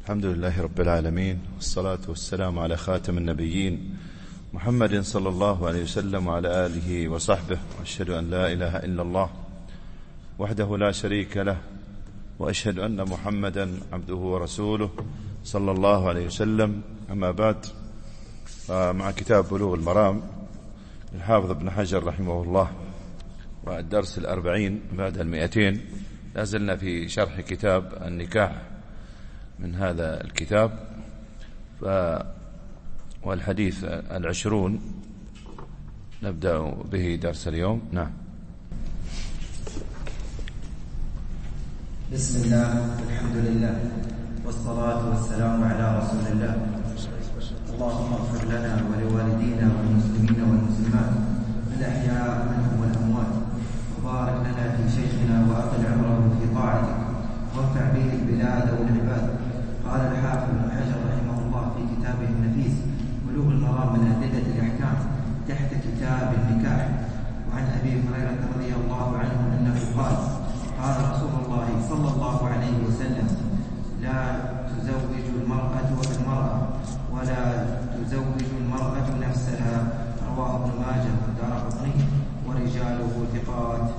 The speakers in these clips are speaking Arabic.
الحمد لله رب العالمين، والصلاة والسلام على خاتم النبيين محمد صلى الله عليه وسلم وعلى آله وصحبه، وأشهد أن لا إله إلا الله وحده لا شريك له، وأشهد أن محمدا عبده ورسوله صلى الله عليه وسلم. أما بعد، مع كتاب بلوغ المرام الحافظ ابن حجر رحمه الله، والدرس 40 بعد 200. لازلنا في شرح كتاب النكاح من هذا الكتاب، والحديث 20 نبدأ به درس اليوم. نعم. بسم الله والحمد لله والصلاة والسلام على رسول الله. اللهم اغفر لنا ولوالدينا والمسلمين والمسلمات الأحياء منهم والأموات، وبارك لنا في شيخنا وأطل عمره في طاعتك، وانفع به البلاد والعباد. قال الحافظ ابن حجر رحمه الله في كتابه النفيس بلوغ المرام من أدلة الأحكام تحت كتاب النكاح. وعن أبي هريرة رضي الله عنه أنه قال: قال رسول الله صلى الله عليه وسلم: لا تزوج المرأة ولا تزوج المرأة نفسها. رواه ابن ماجه والدارقطني ورجاله ثقات.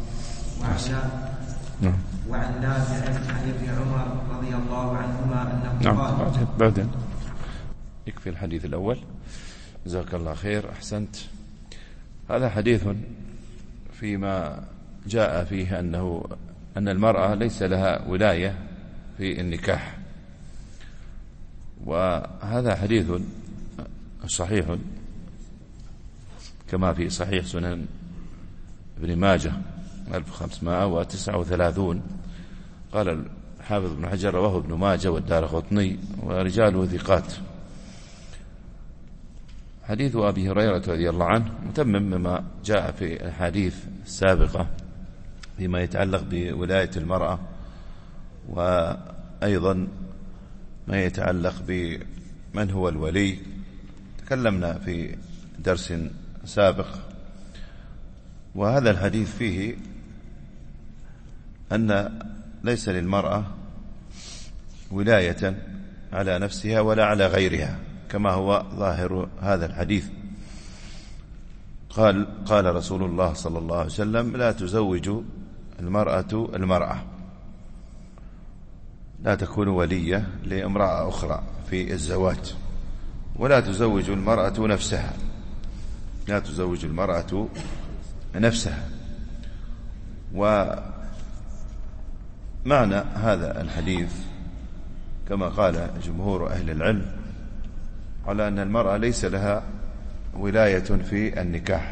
وعن نافع عن ابن عمر رضي الله عنهما أنه قال: بعدين يكفي الحديث الأول. جزاك الله خير، أحسنت. هذا حديث فيما جاء فيه أن المرأة ليس لها ولاية في النكاح، وهذا حديث صحيح كما في صحيح سنن ابن ماجه 1539. قال الحافظ ابن حجر: رواه ابن ماجه والدارقطني ورجاله ثقات. حديث أبي هريرة رضي الله عنه متمم مما جاء في الحديث السابقة فيما يتعلق بولاية المرأة، وأيضا ما يتعلق بمن هو الولي. تكلمنا في درس سابق، وهذا الحديث فيه أن ليس للمرأة ولاية على نفسها ولا على غيرها كما هو ظاهر هذا الحديث. قال رسول الله صلى الله عليه وسلم: لا تزوج المرأة، لا تكون ولية لامرأة أخرى في الزواج، ولا تزوج المرأة نفسها، لا تزوج المرأة نفسها. ومعنى هذا الحديث كما قال جمهور أهل العلم على أن المرأة ليس لها ولاية في النكاح.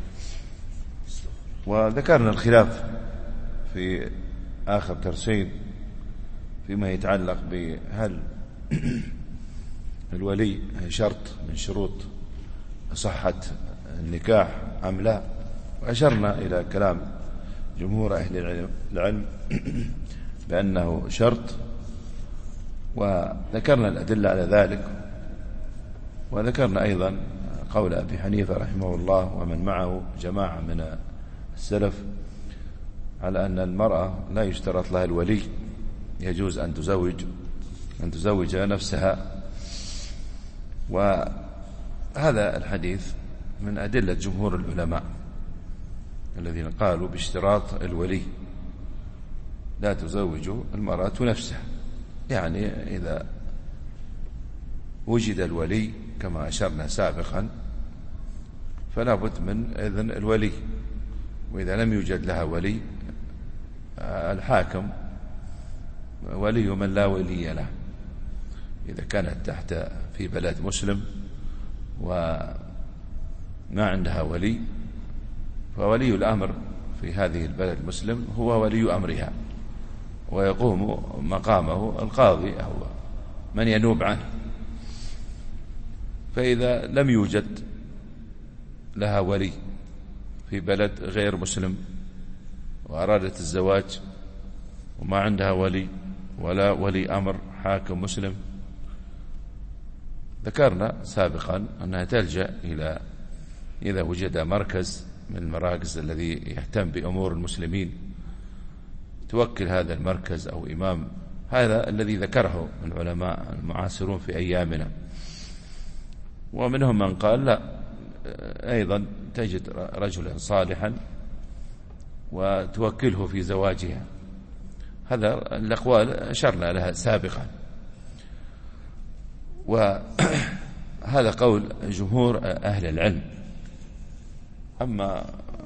وذكرنا الخلاف في آخر درسين فيما يتعلق بهل الولي شرط من شروط صحة النكاح أم لا، وأشرنا إلى كلام جمهور أهل العلم بأنه شرط، وذكرنا الأدلة على ذلك. وذكرنا أيضا قول أبي حنيفة رحمه الله ومن معه جماعة من السلف على أن المرأة لا يشترط لها الولي، يجوز أن تزوج نفسها. وهذا الحديث من أدلة جمهور العلماء الذين قالوا باشتراط الولي، لا تزوج المرأة نفسها. يعني إذا وجد الولي كما أشرنا سابقا فلا بد من إذن الولي، وإذا لم يوجد لها ولي الحاكم ولي من لا ولي له. إذا كانت في بلد مسلم وما عندها ولي، فولي الأمر في هذه البلد المسلم هو ولي أمرها، ويقوم مقامه القاضي أو من ينوب عنه. فإذا لم يوجد لها ولي في بلد غير مسلم وأرادت الزواج وما عندها ولي ولا ولي أمر حاكم مسلم، ذكرنا سابقا أنها تلجأ إلى، إذا وجد مركز من المراكز الذي يهتم بأمور المسلمين، توكل هذا المركز أو إمام هذا الذي ذكره العلماء المعاصرون في أيامنا. ومنهم من قال لا، أيضا تجد رجلا صالحا وتوكله في زواجها. هذا الأقوال أشرنا لها سابقا، وهذا قول جمهور أهل العلم. أما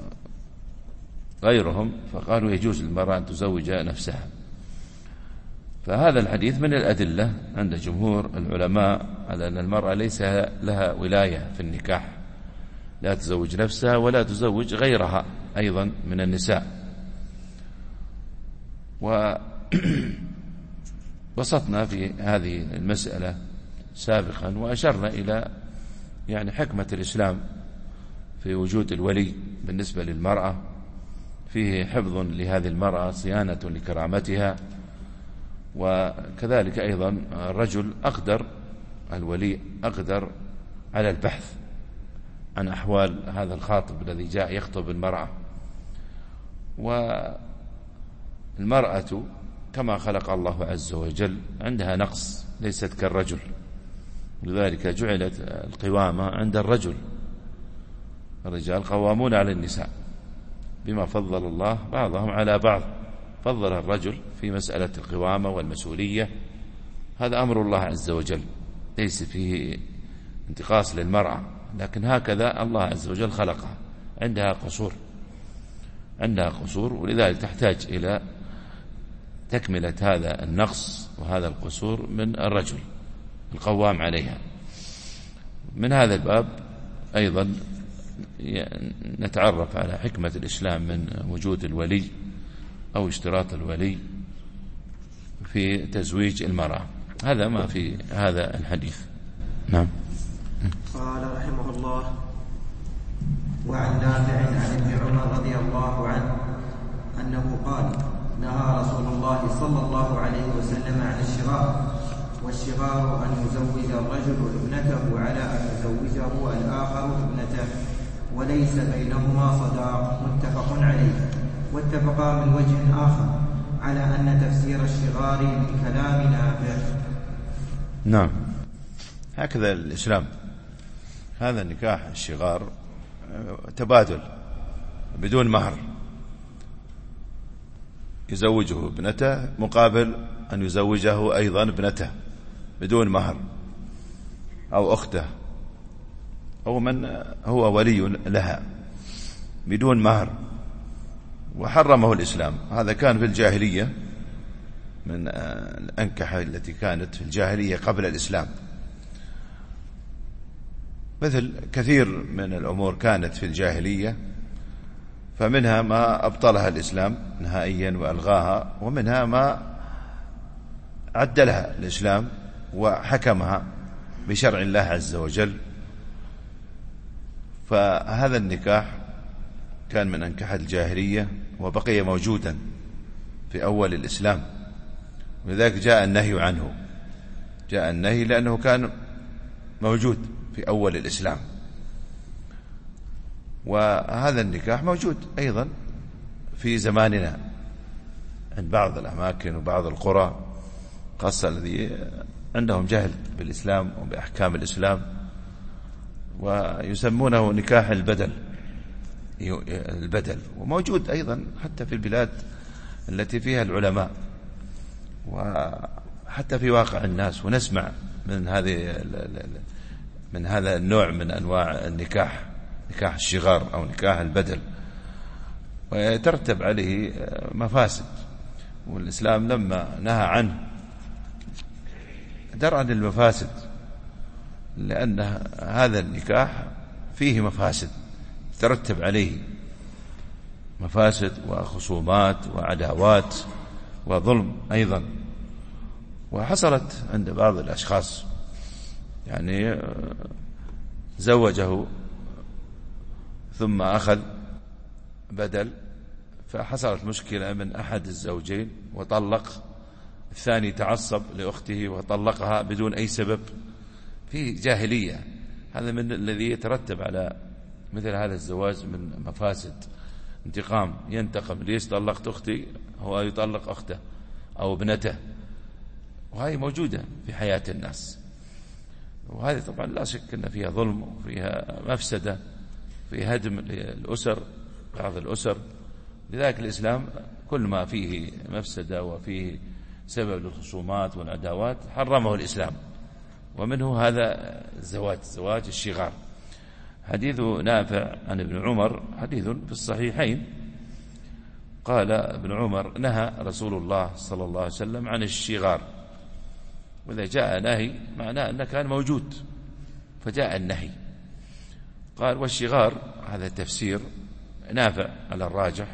غيرهم فقالوا يجوز للمرأة أن تزوج نفسها. فهذا الحديث من الأدلة عند جمهور العلماء على أن المرأة ليس لها ولاية في النكاح، لا تزوج نفسها ولا تزوج غيرها أيضا من النساء. وبسطنا في هذه المسألة سابقا، وأشرنا إلى يعني حكمة الإسلام في وجود الولي بالنسبة للمرأة، فيه حفظ لهذه المرأة، صيانة لكرامتها. وكذلك أيضا الرجل أقدر، الولي أقدر على البحث عن أحوال هذا الخاطب الذي جاء يخطب المرأة. والمرأة كما خلق الله عز وجل عندها نقص، ليست كالرجل، لذلك جعلت القوامة عند الرجل. الرجال قوامون على النساء بما فضل الله بعضهم على بعض. فضل الرجل في مسألة القوامة والمسؤولية، هذا أمر الله عز وجل، ليس فيه انتقاص للمرأة، لكن هكذا الله عز وجل خلقها، عندها قصور، ولذلك تحتاج إلى تكملة هذا النقص وهذا القصور من الرجل القوام عليها. من هذا الباب أيضا نتعرف على حكمة الإسلام من وجود الولي أو اشتراط الولي في تزويج المرأة. هذا ما في هذا الحديث. نعم. قال رحمه الله: وعن نافع عن ابن عمر رضي الله عنه أنه قال: نهى رسول الله صلى الله عليه وسلم عن الشغار، والشغار أن يزوج الرجل ابنته على أن يزوجه الآخر ابنته، وليس بينهما صداق، متفق عليه. واتفقا من وجه آخر على أن تفسير الشغار من كلام نافع. نعم، هكذا الإسلام. هذا النكاح الشغار تبادل بدون مهر، يزوجه ابنته مقابل أن يزوجه أيضا ابنته بدون مهر، أو أخته أو من هو ولي لها بدون مهر. وحرمه الإسلام. هذا كان في الجاهلية، من الأنكحة التي كانت في الجاهلية قبل الإسلام، مثل كثير من الأمور كانت في الجاهلية، فمنها ما أبطلها الإسلام نهائيا وألغاها، ومنها ما عدلها الإسلام وحكمها بشرع الله عز وجل. فهذا النكاح كان من أنكحة الجاهلية وبقي موجودا في أول الإسلام، ولذلك جاء النهي عنه، جاء النهي لأنه كان موجود في أول الإسلام. وهذا النكاح موجود أيضا في زماننا عند بعض الأماكن وبعض القرى، خاصة الذي عندهم جهل بالإسلام وبأحكام الإسلام، ويسمونه نكاح البدل. وموجود أيضا حتى في البلاد التي فيها العلماء، وحتى في واقع الناس، ونسمع من هذا النوع من أنواع النكاح، نكاح الشغار أو نكاح البدل، ويترتب عليه مفاسد. والإسلام لما نهى عنه درءا للمفاسد، لأن هذا النكاح فيه مفاسد ترتب عليه مفاسد وخصومات وعداوات وظلم أيضا. وحصلت عند بعض الأشخاص، يعني زوجه ثم أخذ بدل، فحصلت مشكلة من أحد الزوجين وطلق، الثاني تعصب لأخته وطلقها بدون أي سبب، في جاهلية. هذا من الذي يترتب على مثل هذا الزواج من مفاسد، انتقام، ينتقم، ليش طلقت أختي، هو يطلق أخته أو ابنته، وهذه موجودة في حياة الناس، وهذه طبعا لا شك أن فيها ظلم وفيها مفسدة، في هدم الأسر، بعض الأسر. لذلك الإسلام كل ما فيه مفسدة وفيه سبب للخصومات والعداوات حرمه الإسلام، ومنه هذا الزواج، زواج الشغار. حديث نافع عن ابن عمر حديث في الصحيحين، قال ابن عمر: نهى رسول الله صلى الله عليه وسلم عن الشغار. وإذا جاء نهي معناه أنه كان موجود فجاء النهي. قال: والشغار هذا تفسير نافع على الراجح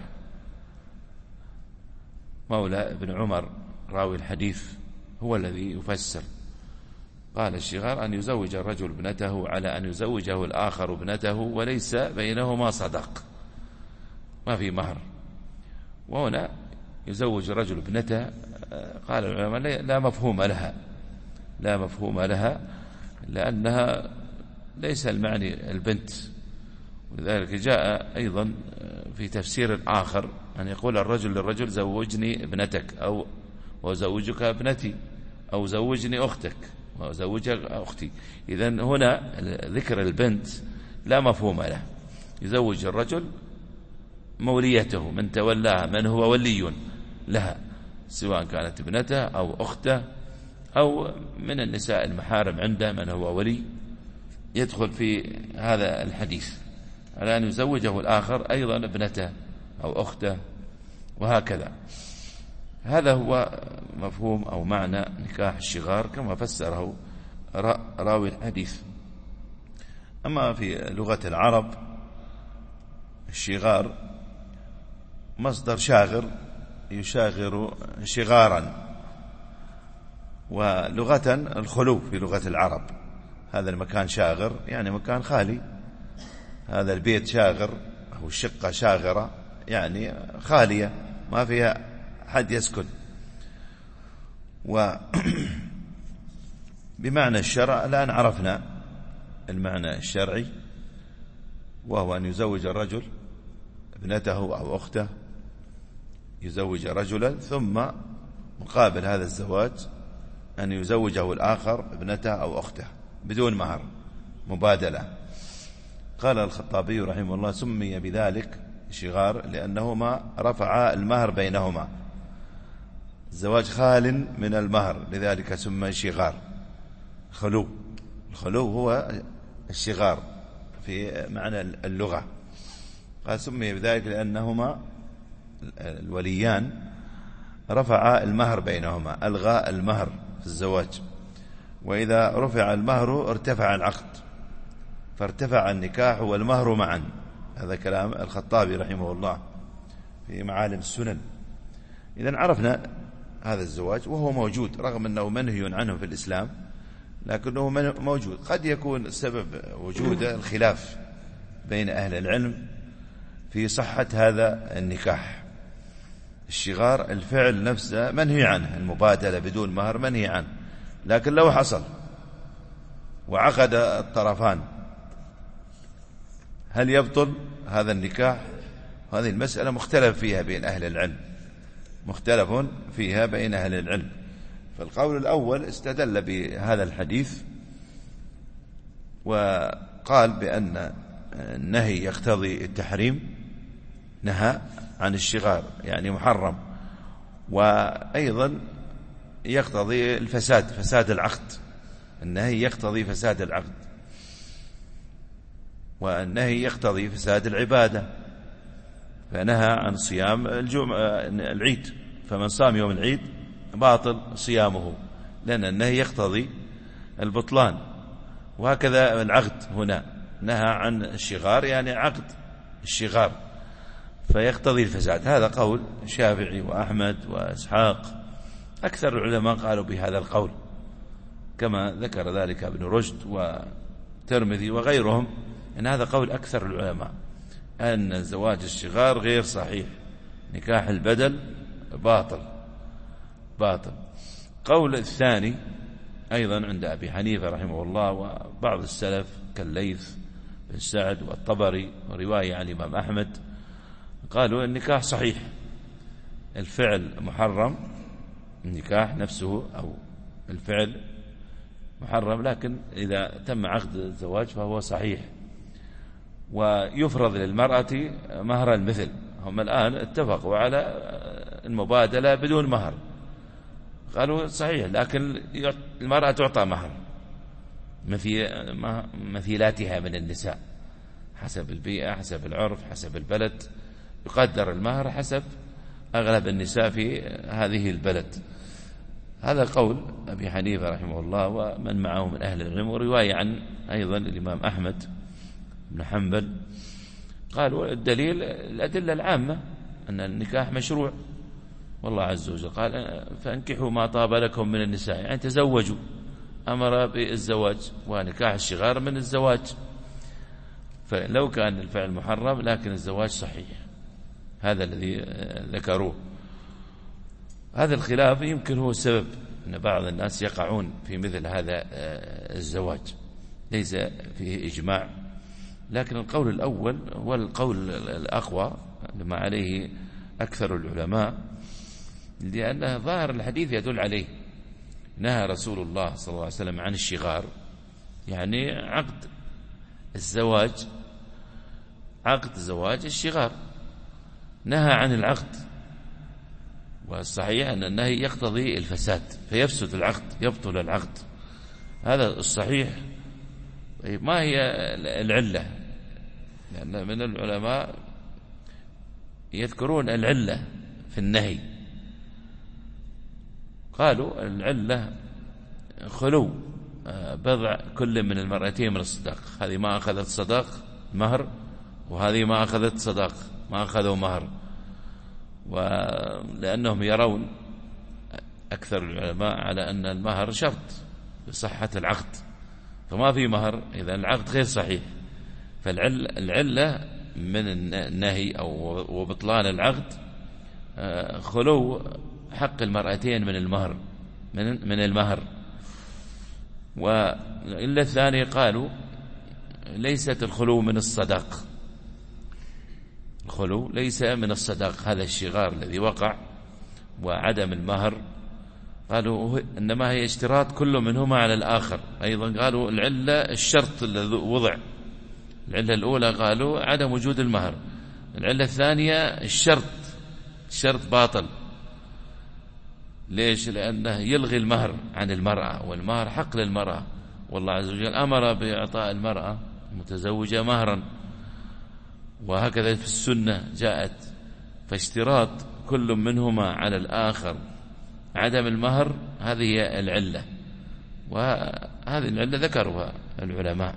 مولى ابن عمر راوي الحديث هو الذي يفسر. قال: الشغار أن يزوج الرجل ابنته على أن يزوجه الآخر ابنته وليس بينهما صداق، ما في مهر. وهنا يزوج الرجل ابنته، قال العلماء لا مفهوم لها، لا مفهوم لها، لأنها ليس المعني البنت. ولذلك جاء أيضا في تفسير آخر أن يقول الرجل للرجل: زوجني ابنتك، أو وزوجك ابنتي، أو زوجني أختك وزوجك أختي. إذن هنا ذكر البنت لا مفهوم له. يزوج الرجل موليته، من تولاها، من هو ولي لها، سواء كانت ابنته أو أخته أو من النساء المحارم عنده من هو ولي، يدخل في هذا الحديث على أن يزوجه الآخر أيضا ابنته أو أخته وهكذا. هذا هو مفهوم أو معنى نكاح الشغار كما فسره راوي الحديث. أما في لغة العرب الشغار مصدر شاغر، يشاغر شغارا. ولغة الخلو في لغة العرب، هذا المكان شاغر يعني مكان خالي، هذا البيت شاغر أو الشقة شاغرة يعني خالية ما فيها حد يسكن. وبمعنى الشرع الآن عرفنا المعنى الشرعي، وهو أن يزوج الرجل ابنته أو أخته، يزوج رجلا ثم مقابل هذا الزواج أن يزوجه الآخر ابنته أو أخته بدون مهر، مبادلة. قال الخطابي رحمه الله: سمي بذلك شغار لأنهما رفعا المهر بينهما، الزواج خال من المهر، لذلك سمي شغار. خلو، الخلو هو الشغار في معنى اللغة. قال: سمي بذلك لأنهما الوليان رفعا المهر بينهما، ألغى المهر في الزواج. وإذا رفع المهر ارتفع العقد، فارتفع النكاح والمهر معا. هذا كلام الخطابي رحمه الله في معالم السنن. إذن عرفنا هذا الزواج وهو موجود، رغم أنه منهي عنه في الإسلام لكنه موجود. قد يكون سبب وجوده الخلاف بين أهل العلم في صحة هذا النكاح. الشغار الفعل نفسه منهي عنه، المبادلة بدون مهر منهي عنه، لكن لو حصل وعقد الطرفان هل يبطل هذا النكاح؟ هذه المسألة مختلف فيها بين أهل العلم، مختلف فيها بين أهل العلم. فالقول الأول استدل بهذا الحديث وقال بأن النهي يقتضي التحريم، نهى عن الشغار يعني محرم، وأيضا يقتضي الفساد، فساد العقد. النهي يقتضي فساد العقد، والنهي يقتضي فساد العبادة، فنهى عن صيام العيد، فمن صام يوم العيد باطل صيامه، لأن النهي يقتضي البطلان. وهكذا العقد هنا نهى عن الشغار يعني عقد الشغار، فيقتضي الفساد. هذا قول الشافعي وأحمد وإسحاق، أكثر العلماء قالوا بهذا القول، كما ذكر ذلك ابن رشد وترمذي وغيرهم، أن هذا قول أكثر العلماء، أن زواج الشغار غير صحيح، نكاح البدل باطل. قول الثاني أيضا عند أبي حنيفة رحمه الله وبعض السلف كالليث بن سعد والطبري ورواية عن الإمام أحمد، قالوا النكاح صحيح، الفعل محرم، النكاح نفسه أو الفعل محرم، لكن إذا تم عقد الزواج فهو صحيح. ويفرض للمرأة مهر المثل. هم الآن اتفقوا على المبادلة بدون مهر، قالوا صحيح، لكن المرأة تعطى مهر مثيلاتها من النساء حسب البيئة، حسب العرف، حسب البلد، يقدر المهر حسب أغلب النساء في هذه البلد. هذا قول أبي حنيفة رحمه الله ومن معه من أهل العلم، ورواية عن أيضا الإمام أحمد بن حنبل. قالوا الدليل الأدلة العامة أن النكاح مشروع، والله عز وجل قال فانكحوا ما طاب لكم من النساء، يعني تزوجوا، أمر بالزواج، ونكاح الشغار من الزواج. فلو كان الفعل محرم لكن الزواج صحيح، هذا الذي ذكروه. هذا الخلاف يمكن هو السبب أن بعض الناس يقعون في مثل هذا الزواج، ليس فيه إجماع، لكن القول الأول هو القول الأقوى لما عليه أكثر العلماء، لأن ظاهر الحديث يدل عليه. نهى رسول الله صلى الله عليه وسلم عن الشغار، يعني عقد الزواج، عقد زواج الشغار، نهى عن العقد. والصحيح أن النهي يقتضي الفساد، فيفسد العقد، يبطل العقد، هذا الصحيح. ما هي العلة؟ لأن من العلماء يذكرون العلة في النهي، قالوا العلة خلو بضع كل من المرأتين من الصداق، هذه ما أخذت صداق مهر، وهذه ما أخذت صداق، ما أخذوا مهر. ولأنهم يرون أكثر العلماء على أن المهر شرط لصحة العقد، فما في مهر إذا العقد غير صحيح. فالعلة من النهي أو وبطلان العقد خلو حق المرأتين من المهر، من المهر. وإلا الثاني قالوا ليست الخلو من الصداق، الخلو ليس من الصداق، هذا الشغار الذي وقع وعدم المهر، قالوا إنما هي اشتراط كل منهما على الآخر. أيضا قالوا العلة الشرط الذي وضع، العلة الأولى قالوا عدم وجود المهر، العلة الثانية الشرط باطل. ليش؟ لأنه يلغي المهر عن المرأة، والمهر حق للمرأة، والله عز وجل أمر بإعطاء المرأة المتزوجة مهرا، وهكذا في السنة جاءت. فاشتراط كل منهما على الآخر عدم المهر، هذه هي العلة، وهذه العلة ذكرها العلماء.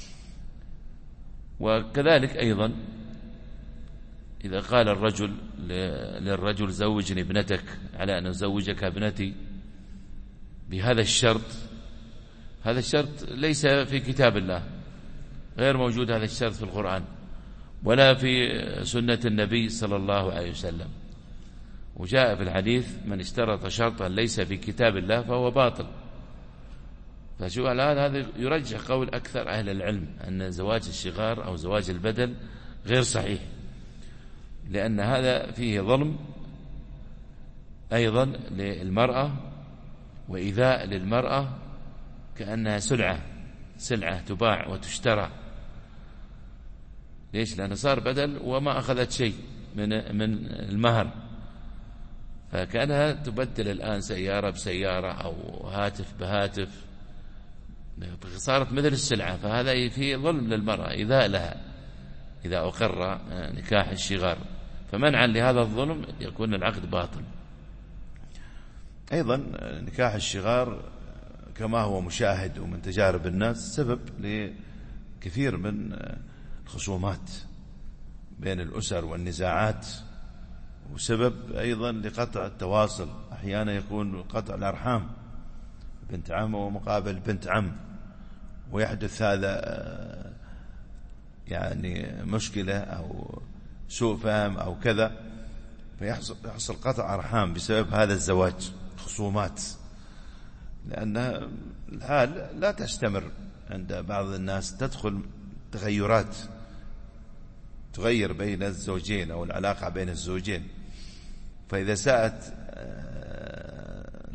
وكذلك أيضا إذا قال الرجل للرجل زوجني ابنتك على أن أزوجك ابنتي بهذا الشرط، هذا الشرط ليس في كتاب الله، غير موجود هذا الشرط في القرآن ولا في سنة النبي صلى الله عليه وسلم. وجاء في الحديث من اشترط شرطا ليس في كتاب الله فهو باطل. فشو الآن هذا يرجح قول أكثر أهل العلم أن زواج الشغار أو زواج البدل غير صحيح، لأن هذا فيه ظلم أيضا للمرأة، وإيذاء للمرأة، كأنها سلعة تباع وتشترى. ليش؟ لأنه صار بدل وما أخذت شيء من المهر، فكأنها تبدل الآن سيارة بسيارة أو هاتف بهاتف، صارت مثل السلعة. فهذا فيه ظلم للمرأة، إيذاء لها إذا أقر نكاح الشغار، فمنعا لهذا الظلم يكون العقد باطل. أيضا نكاح الشغار كما هو مشاهد ومن تجارب الناس سبب لكثير من الخصومات بين الأسر والنزاعات، وسبب أيضا لقطع التواصل، أحيانا يكون قطع الأرحام، بنت عم ومقابل بنت عم، ويحدث هذا يعني مشكلة أو سوء فهم أو كذا، فيحصل قطع أرحام بسبب هذا الزواج، خصومات، لأن الحال لا تستمر عند بعض الناس، تدخل تغيرات تغير بين الزوجين أو العلاقة بين الزوجين. فإذا ساءت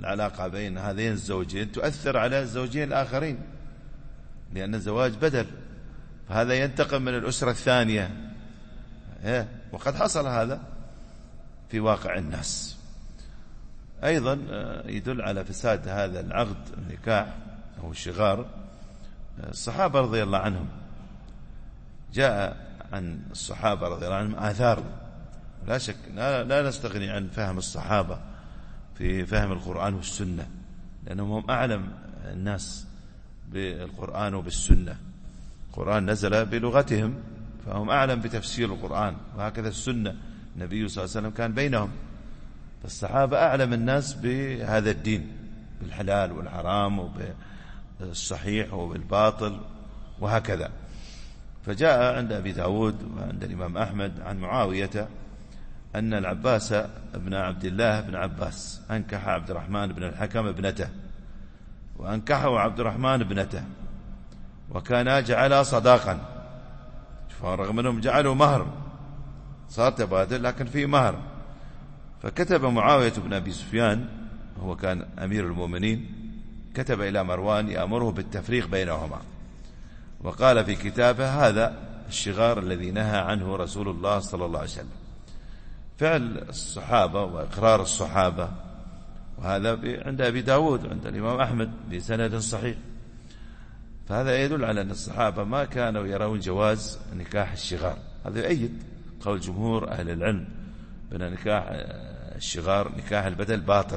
العلاقة بين هذين الزوجين تؤثر على الزوجين الآخرين، لأن الزواج بدل، فهذا ينتقم من الأسرة الثانية، وقد حصل هذا في واقع الناس. أيضا يدل على فساد هذا العقد النكاح أو الشغار الصحابة رضي الله عنهم. جاء عن الصحابة رضي الله عنهم آثار لا شك لا نستغني عن فهم الصحابة في فهم القرآن والسنة، لأنهم هم أعلم الناس بالقرآن وبالسنة. القرآن نزل بلغتهم فهم أعلم بتفسير القرآن، وهكذا السنة النبي صلى الله عليه وسلم كان بينهم. فالصحابة أعلم الناس بهذا الدين، بالحلال والحرام وبالصحيح وبالباطل وهكذا. فجاء عند أبي داود وعند الإمام أحمد عن معاوية أن العباس ابن عبد الله بن عباس أنكح عبد الرحمن بن الحكم ابنته، وأنكحه عبد الرحمن ابنته، وكانا جعلا صداقا، رغم أنهم جعلوا مهر، صار تبادل لكن في مهر. فكتب معاوية بن أبي سفيان، هو كان أمير المؤمنين، كتب إلى مروان يأمره بالتفريق بينهما، وقال في كتابه: هذا الشغار الذي نهى عنه رسول الله صلى الله عليه وسلم. فعل الصحابة وإقرار الصحابة، وهذا عند أبي داود وعند الإمام أحمد بسند صحيح. فهذا يدل على أن الصحابة ما كانوا يرون جواز نكاح الشغار. هذا يؤيد قول جمهور أهل العلم بأن نكاح الشغار نكاح البدل باطل.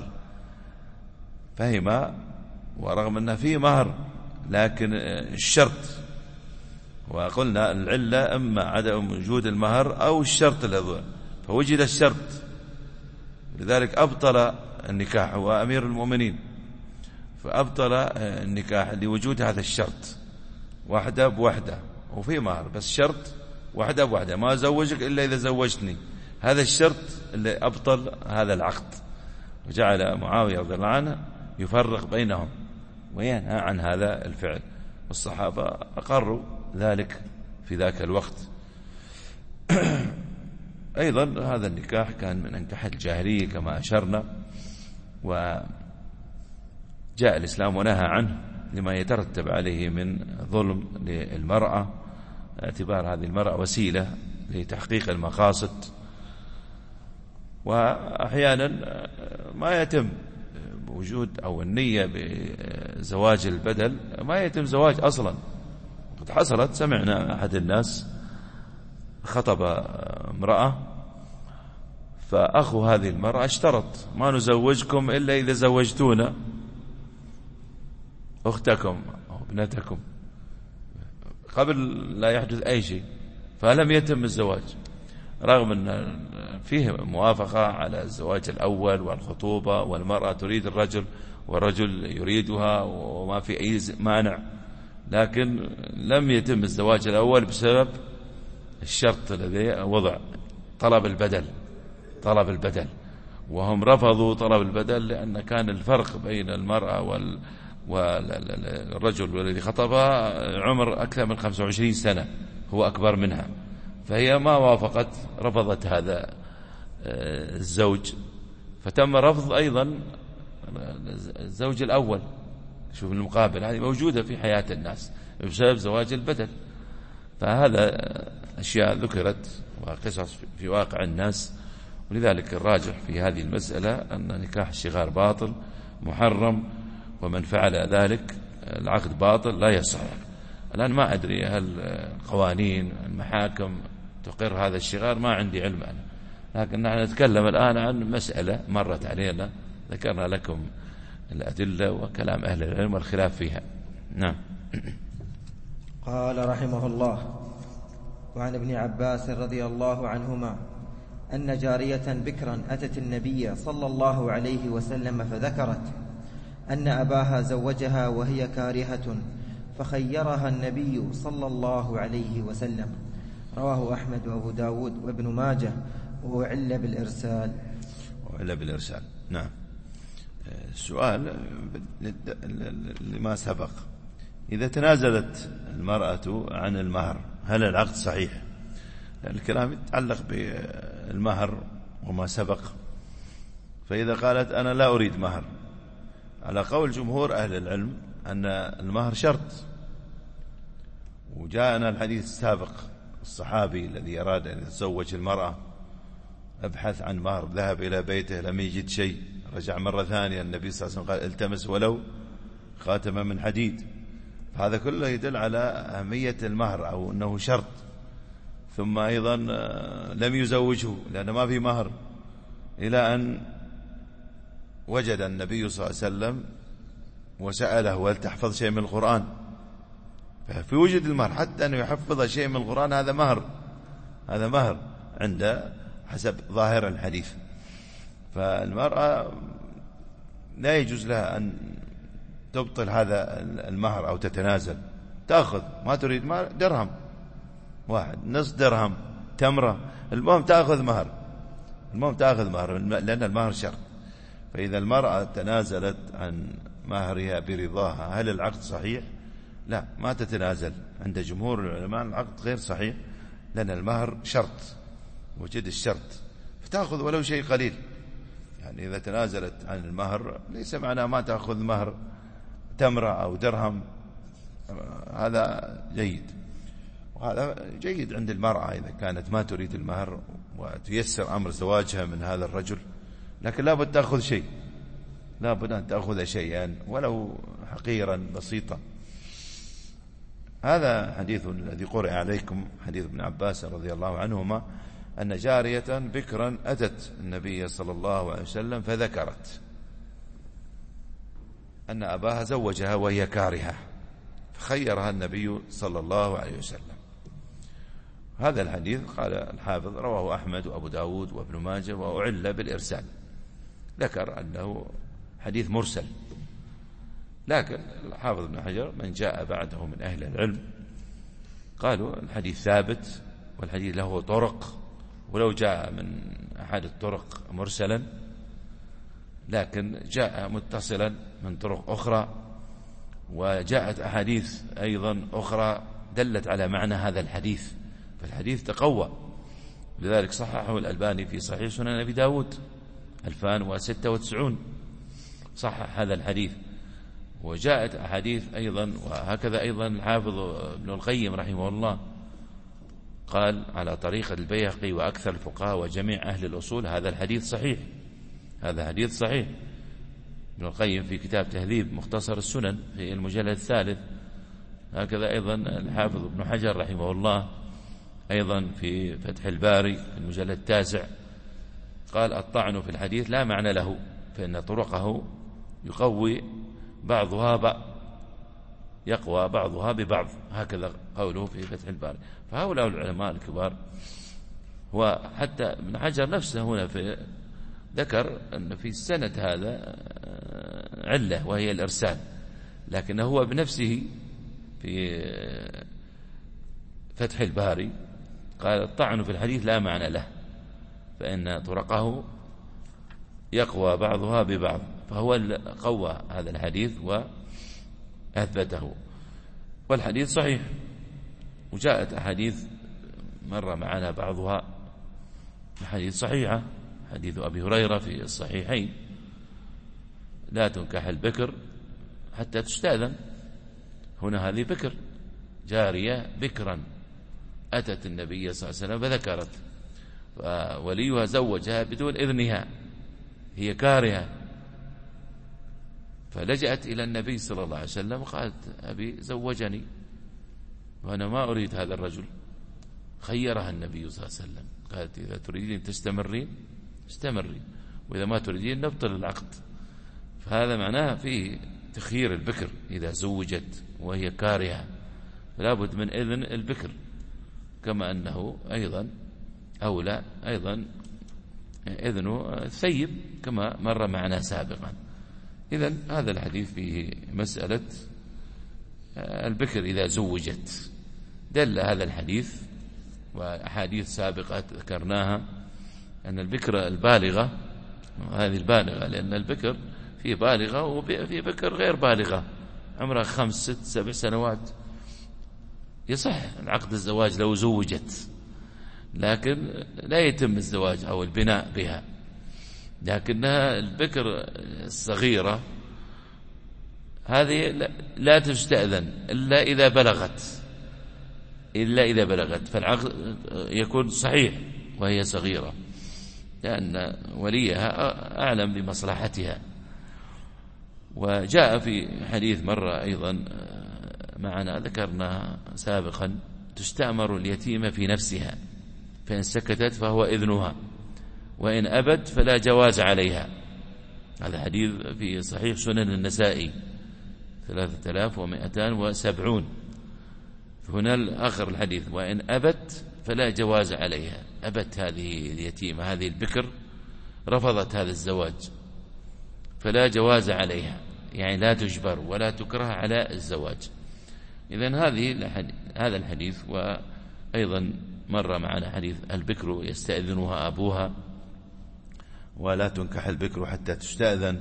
فهما، ورغم أنه فيه مهر لكن الشرط، وقلنا العلة إما عدم وجود المهر أو الشرط الذي، فوجد الشرط، لذلك أبطل النكاح. هو أمير المؤمنين فأبطل النكاح لوجود هذا الشرط، واحدة بوحدة وفي مهر، بس شرط واحدة بوحدة، ما زوجك إلا إذا زوجتني. هذا الشرط اللي أبطل هذا العقد، وجعل معاوية رضي الله عنه يفرق بينهم وينهى عن هذا الفعل، والصحابة أقروا ذلك في ذاك الوقت. أيضا هذا النكاح كان من أنكاح الجاهلية كما أشرنا، وجاء الإسلام ونهى عنه لما يترتب عليه من ظلم للمرأة، اعتبار هذه المرأة وسيلة لتحقيق المقاصد. وأحيانا ما يتم وجود أو النية بزواج البدل، ما يتم زواج أصلا. قد حصلت، سمعنا أحد الناس خطب امرأة، فأخو هذه المرأة اشترط: ما نزوجكم إلا إذا زوجتونا أختكم أو ابنتكم، قبل لا يحدث أي شيء. فلم يتم الزواج، رغم أن فيه موافقة على الزواج الأول والخطوبة، والمرأة تريد الرجل والرجل يريدها وما في أي مانع، لكن لم يتم الزواج الأول بسبب الشرط الذي وضع، طلب البدل. وهم رفضوا طلب البدل لأن كان الفرق بين المرأة والرجل والذي خطبها عمر أكثر من 25 سنة، هو أكبر منها، فهي ما وافقت، رفضت هذا الزوج. فتم رفض أيضا الزوج الأول. شوف المقابل، هذه موجودة في حياة الناس بسبب زواج البدل. فهذا أشياء ذكرت وقصص في واقع الناس، ولذلك الراجح في هذه المسألة أن نكاح الشغار باطل محرم، ومن فعل ذلك العقد باطل لا يصح. الآن ما أدري هل قوانين المحاكم تقر هذا الشغار، ما عندي علم أنا، لكن نحن نتكلم الآن عن مسألة مرت علينا، ذكرنا لكم الأدلة وكلام أهل العلم والخلاف فيها. نعم. قال رحمه الله: وعن ابن عباس رضي الله عنهما أن جارية بكرا أتت النبي صلى الله عليه وسلم فذكرت أن أباها زوجها وهي كارهة، فخيرها النبي صلى الله عليه وسلم. رواه أحمد وأبو داود وابن ماجه، وعل بالإرسال. نعم. السؤال لما سبق: إذا تنازلت المرأة عن المهر هل العقد صحيح؟ لأن الكلام يتعلق بالمهر وما سبق. فإذا قالت: أنا لا أريد مهر على قول جمهور أهل العلم أن المهر شرط، وجاءنا الحديث السابق الصحابي الذي أراد أن يتزوج المرأة أبحث عن مهر، ذهب إلى بيته لم يجد شيء، رجع مرة ثانية النبي صلى الله عليه وسلم قال التمس ولو خاتما من حديد. هذا كله يدل على أهمية المهر أو أنه شرط. ثم أيضا لم يزوجه لأنه ما في مهر، إلى أن وجد النبي صلى الله عليه وسلم وسأله هل تحفظ شيء من القرآن؟ ففي وجود المهر حتى أنه يحفظ شيء من القرآن هذا مهر، هذا مهر عند حسب ظاهر الحديث. فالمرأة لا يجوز لها أن تبطل هذا المهر أو تتنازل، تأخذ ما تريد ما درهم واحد، نصف درهم، تمرة، المهم تأخذ مهر، المهم تأخذ مهر، لأن المهر شرط. فإذا المرأة تنازلت عن مهرها برضاها هل العقد صحيح؟ لا، ما تتنازل. عند جمهور العلماء العقد غير صحيح، لأن المهر شرط، وجد الشرط، فتأخذ ولو شيء قليل. يعني إذا تنازلت عن المهر ليس معناه ما تأخذ مهر تمرة أو درهم، هذا جيد. وهذا جيد عند المرأة إذا كانت ما تريد المهر وتيسر أمر زواجها من هذا الرجل، لكن لا بد تأخذ شيء، لا بد أن تأخذ شيئا ولو حقيرا بسيطا. هذا حديث الذي قرأ عليكم حديث ابن عباس رضي الله عنهما أن جارية بكرا أتت النبي صلى الله عليه وسلم فذكرت أن أباها زوجها وهي كارهة، فخيرها النبي صلى الله عليه وسلم. هذا الحديث قال الحافظ رواه أحمد وأبو داود وابن ماجه وأعل بالإرسال، ذكر أنه حديث مرسل، لكن الحافظ ابن حجر من جاء بعده من أهل العلم قالوا الحديث ثابت، والحديث له طرق، ولو جاء من أحد الطرق مرسلا لكن جاء متصلا من طرق أخرى، وجاءت أحاديث أيضا أخرى دلت على معنى هذا الحديث، فالحديث تقوى. لذلك صححه الألباني في صحيح سنن أبي داود 2096 صحح هذا الحديث. وجاءت أحاديث أيضا، وهكذا أيضا الحافظ ابن القيم رحمه الله قال على طريقة البيهقي وأكثر الفقهاء وجميع أهل الأصول هذا الحديث صحيح، هذا حديث صحيح. ابن القيم في كتاب تهذيب مختصر السنن في المجلد الثالث، هكذا أيضا الحافظ ابن حجر رحمه الله أيضا في فتح الباري المجلد التاسع قال الطعن في الحديث لا معنى له، فإن طرقه يقوي يقوى بعضها ببعض، هكذا قوله في فتح الباري. فهؤلاء العلماء الكبار، وحتى ابن حجر نفسه هنا ذكر أن في السند هذا علة وهي الإرسال، لكن هو بنفسه في فتح الباري قال الطعن في الحديث لا معنى له، فإن طرقه يقوى بعضها ببعض، فهو قوى هذا الحديث وأثبته. والحديث صحيح، وجاءت أحاديث مر معنا بعضها حديث صحيحة، حديث أبي هريرة في الصحيحين لا تنكح البكر حتى تستأذن. هنا هذه بكر، جارية بكرا أتت النبي صلى الله عليه وسلم فذكرت، فوليها زوجها بدون إذنها، هي كارهة، فلجأت إلى النبي صلى الله عليه وسلم قالت أبي زوجني وأنا ما أريد هذا الرجل. خيرها النبي صلى الله عليه وسلم، قالت إذا تريدين تستمرين استمري، وإذا ما تريدين نبطل العقد. فهذا معناه فيه تخيير البكر إذا زوجت وهي كارهة، فلا بد من إذن البكر، كما أنه أيضا أولى أيضا إذن الثيب كما مر معنا سابقا. إذن هذا الحديث فيه مسألة البكر إذا زوجت، دل هذا الحديث وأحاديث سابقة ذكرناها أن البكر البالغة، هذه البالغة، لأن البكر في بالغة وفي بكر غير بالغة عمرها 5 6 7 سنوات يصح العقد الزواج لو زوجت، لكن لا يتم الزواج أو البناء بها. لكنها البكر الصغيرة هذه لا تستأذن إلا إذا بلغت فالعقد يكون صحيح وهي صغيرة، لأن وليها أعلم بمصلحتها. وجاء في حديث مرة أيضا معنا ذكرنا سابقا: تستأمر اليتيمة في نفسها، فإن سكتت فهو إذنها، وإن أبت فلا جواز عليها. هذا حديث في صحيح سنن النسائي 3270. هنا آخر الحديث: وإن أبت فلا جواز عليها. أبت هذه اليتيمة، هذه البكر رفضت هذا الزواج، فلا جواز عليها، يعني لا تجبر ولا تكره على الزواج. إذن هذا الحديث. وأيضا مر معنا حديث: البكر يستأذنها أبوها، ولا تنكح البكر حتى تستأذن.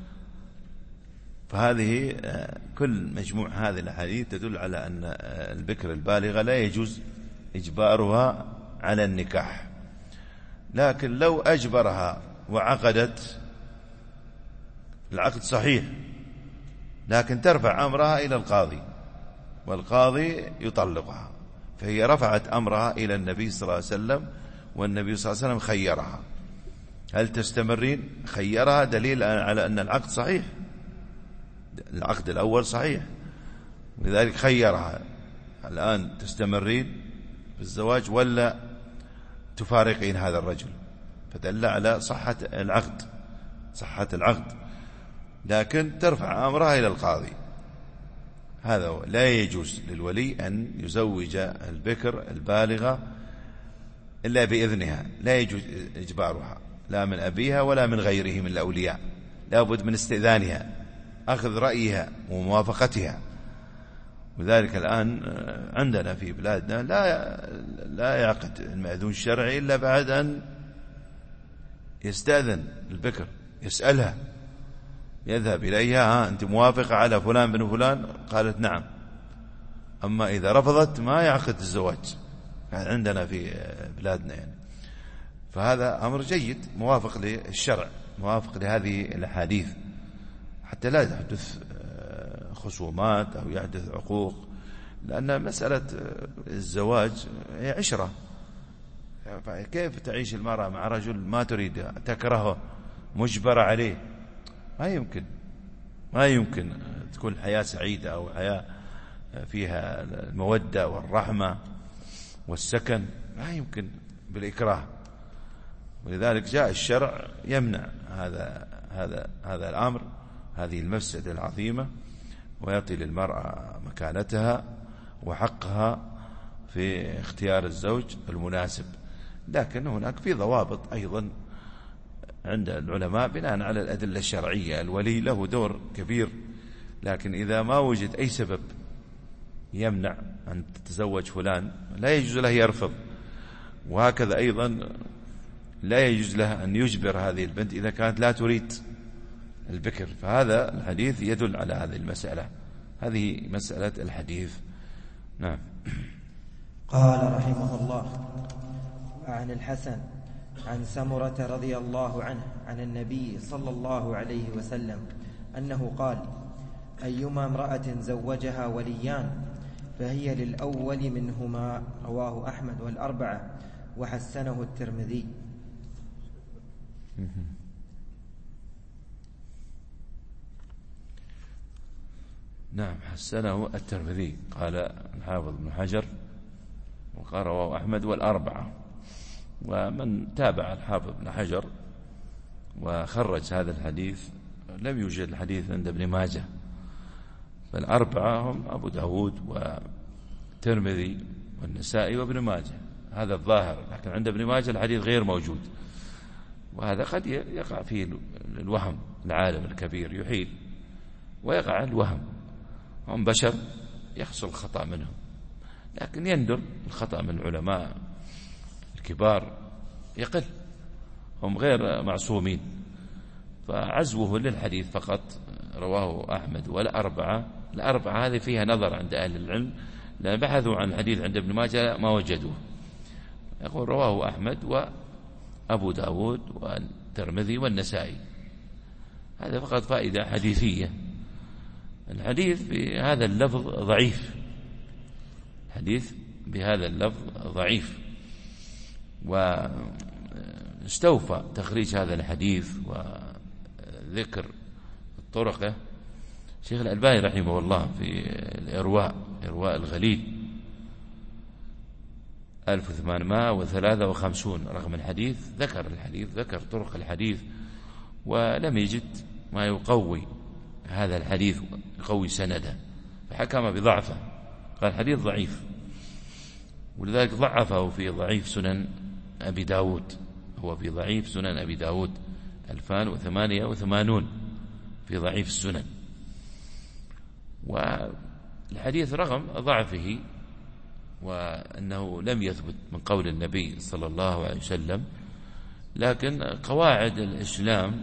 فهذه كل مجموع هذه الأحاديث تدل على أن البكر البالغة لا يجوز إجبارها على النكاح، لكن لو أجبرها وعقدت العقد صحيح، لكن ترفع أمرها إلى القاضي والقاضي يطلقها، فهي رفعت أمرها إلى النبي صلى الله عليه وسلم، والنبي صلى الله عليه وسلم خيرها: هل تستمرين؟ خيرها، دليل على أن العقد صحيح، العقد الأول صحيح، لذلك خيرها: الآن تستمرين في الزواج ولا تفارقين هذا الرجل؟ فدل على صحة العقد، لكن ترفع أمرها إلى القاضي. هذا هو. لا يجوز للولي أن يزوج البكر البالغة إلا بإذنها، لا يجوز إجبارها لا من أبيها ولا من غيره من الأولياء، لا بد من استئذانها، أخذ رأيها وموافقتها. وذلك الآن عندنا في بلادنا لا يعقد المأذون الشرعي إلا بعد أن يستأذن البكر، يسألها، يذهب إليها: أنت موافقة على فلان بن فلان؟ قالت نعم. أما إذا رفضت ما يعقد الزواج عندنا في بلادنا يعني. فهذا أمر جيد، موافق للشرع، موافق لهذه الأحاديث، حتى لا يحدث خصومات أو يحدث عقوق، لأن مسألة الزواج هي عشرة. كيف تعيش المرأة مع رجل ما تريد، تكرهه، مجبرة عليه؟ ما يمكن تكون الحياة سعيدة أو حياة فيها المودة والرحمة والسكن، ما يمكن بالإكراه. ولذلك جاء الشرع يمنع هذا الأمر، هذه المفسدة العظيمة، ويعطي للمرأة مكانتها وحقها في اختيار الزوج المناسب. لكن هناك في ضوابط أيضا عند العلماء بناء على الأدلة الشرعية. الولي له دور كبير، لكن إذا ما وجد أي سبب يمنع أن تتزوج فلان لا يجوز له يرفض. وهكذا أيضا لا يجوز له أن يجبر هذه البنت إذا كانت لا تريد البكر. فهذا الحديث يدل على هذه المسألة. هذه مسألة الحديث. نعم. قال رحمه الله: عن الحسن عن سمرة رضي الله عنه عن النبي صلى الله عليه وسلم أنه قال: أيما امرأة زوجها وليان فهي للأول منهما. رواه أحمد والأربعة وحسنه الترمذي. نعم، حسنه الترمذي. قال الحافظ ابن حجر وقال رواه أحمد والأربعة. ومن تابع الحافظ ابن حجر وخرج هذا الحديث لم يوجد الحديث عند ابن ماجه، فالأربعة هم أبو داود والترمذي والنسائي وابن ماجه، هذا الظاهر. لكن عند ابن ماجه الحديث غير موجود، وهذا قد يقع فيه الوهم. العالم الكبير يحيل ويقع الوهم، هم بشر يحصل خطأ منهم، لكن يندر الخطأ من العلماء الكبار يقل، هم غير معصومين. فعزوه للحديث فقط رواه أحمد والأربعة. الأربعة هذه فيها نظر عند أهل العلم، لأن بحثوا عن الحديث عند ابن ماجه ما وجدوه. يقول رواه أحمد وأبو داود والترمذي والنسائي. هذا فقط فائدة حديثية، الحديث بهذا اللفظ ضعيف، الحديث بهذا اللفظ ضعيف، واستوفى تخريج هذا الحديث وذكر طرقه شيخ الألباني رحمه الله في إرواء الغليل 1853 رقم الحديث، ذكر طرق الحديث، ولم يجد ما يقوي هذا الحديث، يقوي سنده، فحكم بضعفه، قال الحديث ضعيف، ولذلك ضعفه في ضعيف سنن أبي داود، هو في ضعيف سنن أبي داود 2088 في ضعيف السنن. والحديث رغم ضعفه وأنه لم يثبت من قول النبي صلى الله عليه وسلم، لكن قواعد الإسلام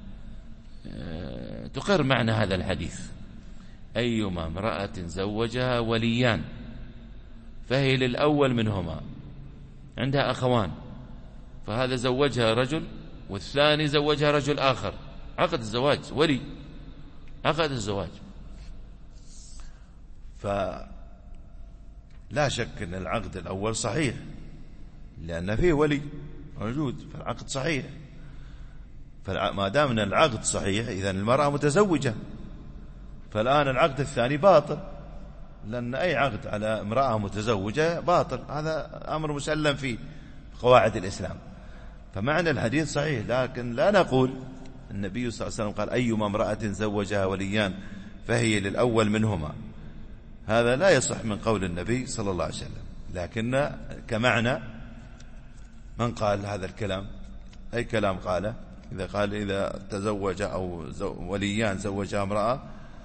تقر معنى هذا الحديث: أيما امرأة زوجها وليان فهي للأول منهما، عندها أخوان، فهذا زوجها رجل والثاني زوجها رجل آخر، عقد الزواج ولي، عقد الزواج. فلا شك أن العقد الأول صحيح لأن فيه ولي موجود، فالعقد صحيح. فما دام أن العقد صحيح إذن المرأة متزوجة، فالآن العقد الثاني باطل، لأن أي عقد على امرأة متزوجة باطل، هذا أمر مسلم فيه قواعد الإسلام. فمعنى الحديث صحيح، لكن لا نقول النبي صلى الله عليه وسلم قال أيما امرأة زوجها وليان فهي للأول منهما، هذا لا يصح من قول النبي صلى الله عليه وسلم. لكن كمعنى من قال هذا الكلام، أي كلام قاله، إذا قال إذا تزوج أو وليان زوجها امرأة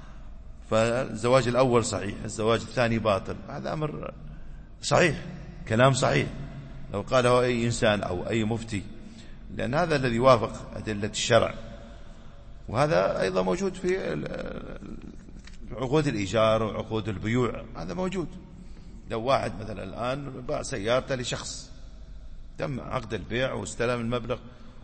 فالزواج الأول صحيح، الزواج الثاني باطل، هذا أمر صحيح، كلام صحيح لو قاله أي إنسان أو أي مفتي، لأن هذا الذي وافق أدلة الشرع. وهذا أيضا موجود في عقود الإيجار وعقود البيوع، هذا موجود. لو واحد مثلا الآن باع سيارته لشخص، تم عقد البيع واستلم المبلغ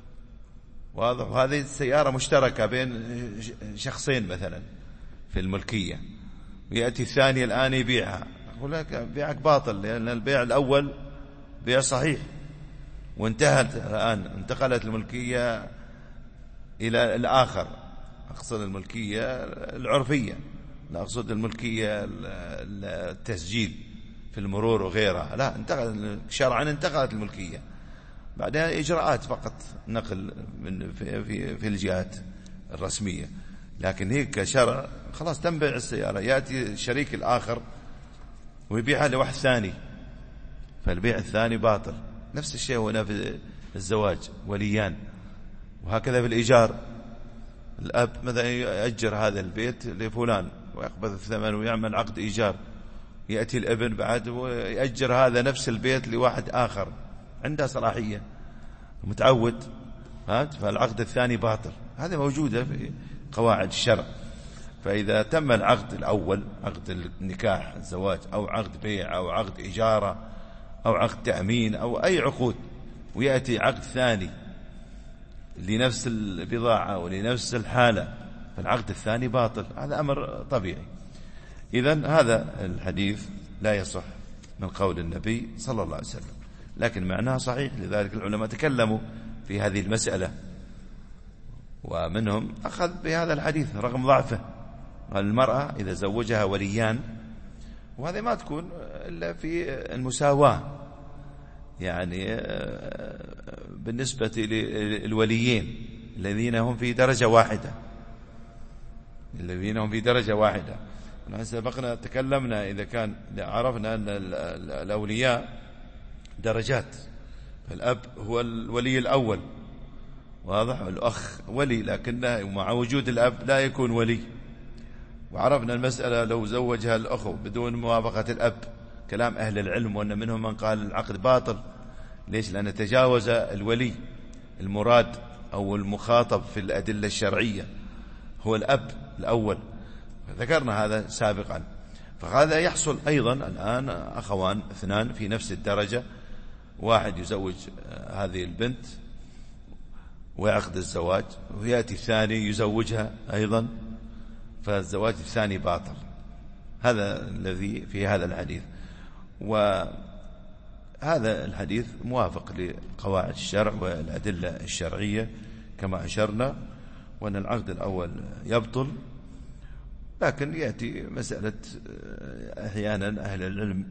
واضح، وهذه السيارة مشتركة بين شخصين مثلا في الملكية، ويأتي الثاني الآن يبيعها، أقول لك بيعك باطل، لأن البيع الأول بيع صحيح، وانتهت الآن انتقلت الملكية إلى الآخر، أقصد الملكية العرفية، لا أقصد الملكية التسجيل في المرور وغيرها، لا، انتقلت شرعا، انتقلت الملكية، بعدها إجراءات فقط نقل من في الجهات الرسمية، لكن هيك كشرع خلاص تم بيع السيارة، يأتي الشريك الآخر ويبيعها لواحد ثاني، فالبيع الثاني باطل. نفس الشيء هنا في الزواج وليان، وهكذا في الإيجار، الأب مثلا يأجر هذا البيت لفلان ويقبض الثمن ويعمل عقد إيجار، يأتي الابن بعد ويأجر هذا نفس البيت لواحد آخر عنده صلاحية متعود، فالعقد الثاني باطل. هذا موجودة في قواعد الشرع. فإذا تم العقد الأول، عقد النكاح الزواج، أو عقد بيع، أو عقد إجارة، أو عقد تأمين، أو أي عقود، ويأتي عقد ثاني لنفس البضاعة ولنفس الحالة، فالعقد الثاني باطل، هذا أمر طبيعي. إذن هذا الحديث لا يصح من قول النبي صلى الله عليه وسلم، لكن معناه صحيح، لذلك العلماء تكلموا في هذه المسألة، ومنهم أخذ بهذا الحديث رغم ضعفه، قال المرأة إذا زوجها وليان، وهذا ما تكون إلا في المساواة، يعني بالنسبة للوليين الذين هم في درجة واحدة، سبقنا تكلمنا إذا كان عرفنا أن الأولياء درجات، فالأب هو الولي الأول، واضح، الأخ ولي، لكنه مع وجود الأب لا يكون ولي. وعرفنا المسألة لو زوجها الأخ بدون موافقة الأب، كلام أهل العلم، وأن منهم من قال العقد باطل. ليش؟ لأن تجاوز الولي، المراد أو المخاطب في الأدلة الشرعية هو الأب الأول، ذكرنا هذا سابقا. فهذا يحصل أيضا الآن أخوان اثنان في نفس الدرجة، واحد يزوج هذه البنت ويعقد الزواج، ويأتي الثاني يزوجها أيضا فالزواج الثاني باطل. هذا الذي في هذا الحديث. وهذا الحديث موافق لقواعد الشرع والأدلة الشرعية كما أشرنا، وأن العقد الأول يبطل. لكن يأتي مسألة أحيانا أهل العلم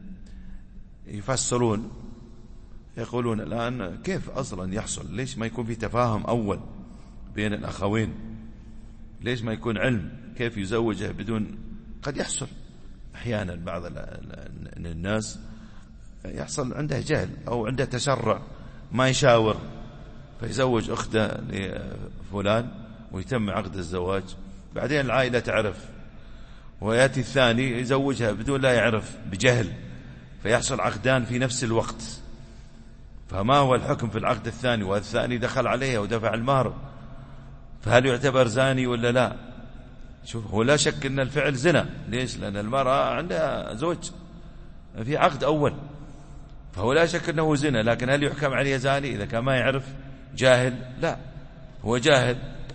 يفسرون، يقولون الآن كيف أصلا يحصل؟ ليش ما يكون في تفاهم أول بين الأخوين؟ ليش ما يكون علم كيف يزوجه بدون؟ قد يحصل أحيانا بعض الناس يحصل عنده جهل أو عنده تسرع، ما يشاور فيزوج أخته لفلان ويتم عقد الزواج، بعدين العائلة تعرف، ويأتي الثاني يزوجها بدون لا يعرف بجهل، فيحصل عقدان في نفس الوقت. فما هو الحكم في العقد الثاني؟ والثاني دخل عليها ودفع المهر، فهل يعتبر زاني ولا لا؟ شوف، هو لا شك أن الفعل زنا. ليش؟ لأن المرأة عندها زوج في عقد أول، فهو لا شك أنه زنا. لكن هل يحكم عليه زاني إذا كان ما يعرف؟ جاهل؟ لا، هو جاهل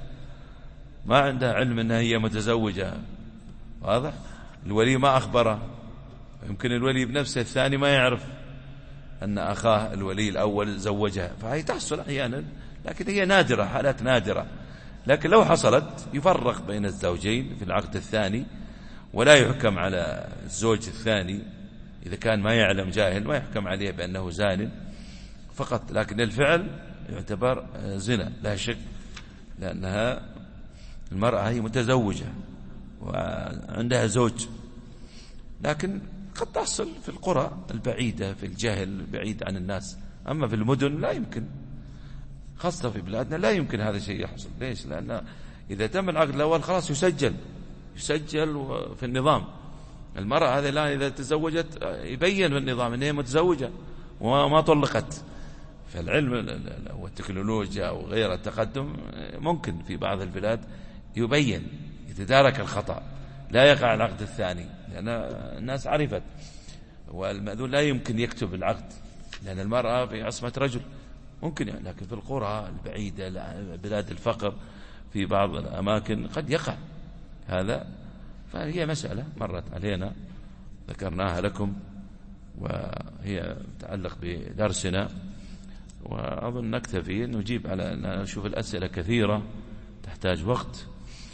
ما عنده علم أنها هي متزوجة. واضح؟ الولي ما أخبره، يمكن الولي بنفسه الثاني ما يعرف أن أخاه الولي الأول زوجها، فهي تحصل أحيانا، لكن هي نادرة، حالات نادرة. لكن لو حصلت يفرق بين الزوجين في العقد الثاني، ولا يحكم على الزوج الثاني إذا كان ما يعلم جاهل، ما يحكم عليه بأنه زان فقط، لكن الفعل يعتبر زنا لا شك، لأنها المرأة هي متزوجة وعندها زوج. لكن قد تحصل في القرى البعيدة، في الجهل البعيد عن الناس. أما في المدن لا يمكن، خاصة في بلادنا لا يمكن هذا الشيء يحصل. ليش؟ لأن إذا تم العقد الأول خلاص يسجل في النظام. المرأة هذه الآن إذا تزوجت يبين في النظام أنها متزوجة وما طلقت. فالعلم والتكنولوجيا وغير التقدم ممكن في بعض البلاد يبين، يتدارك الخطأ، لا يقع العقد الثاني، لأن الناس عرفت. والمأذون لا يمكن يكتب العقد، لأن المرأة في عصمة رجل ممكن يعني. لكن في القرى البعيدة، بلاد الفقر، في بعض الأماكن قد يقع هذا. فهي مسألة مرت علينا ذكرناها لكم، وهي تتعلق بدرسنا، وأظن نكتفي نجيب على أن نشوف الأسئلة كثيرة تحتاج وقت.